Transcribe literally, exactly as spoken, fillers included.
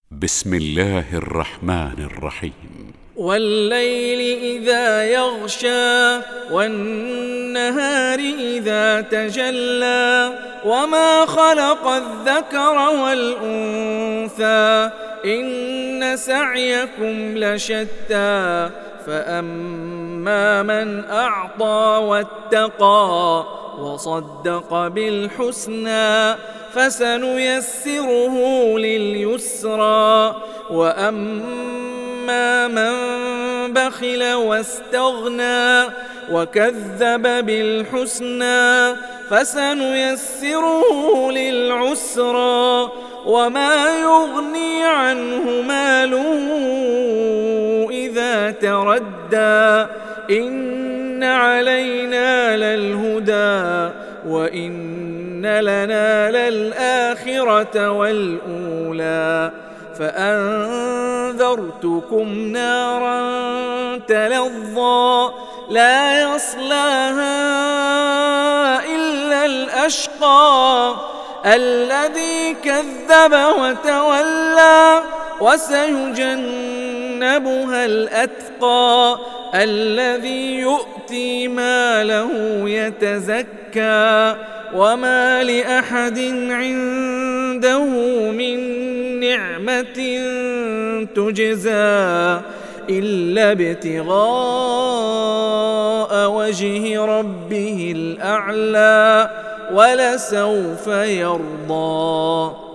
بسم الله الرحمن الرحيم. والليل إذا يغشى والنهار إذا تجلى وما خلق الذكر والأنثى إن سعيكم لشتى فأما من أعطى واتقى وصدق بالحسنى فسنيسره لليسرى وأما من بخل واستغنى وكذب بالحسنى فسنيسره للعسرى وما يغني عنه ماله إذا تردى إن علينا للهدى وإن لنا للآخرة والأولى فأنذرتكم نارا تلظى لا يصلاها إلا الأشقى الذي كذب وتولى وسيجنبها الأتقى الذي يؤتي ماله يتزكى وما لأحد عنده من نعمة تجزى إلا ابتغاء وجه ربه الأعلى ولسوف يرضى.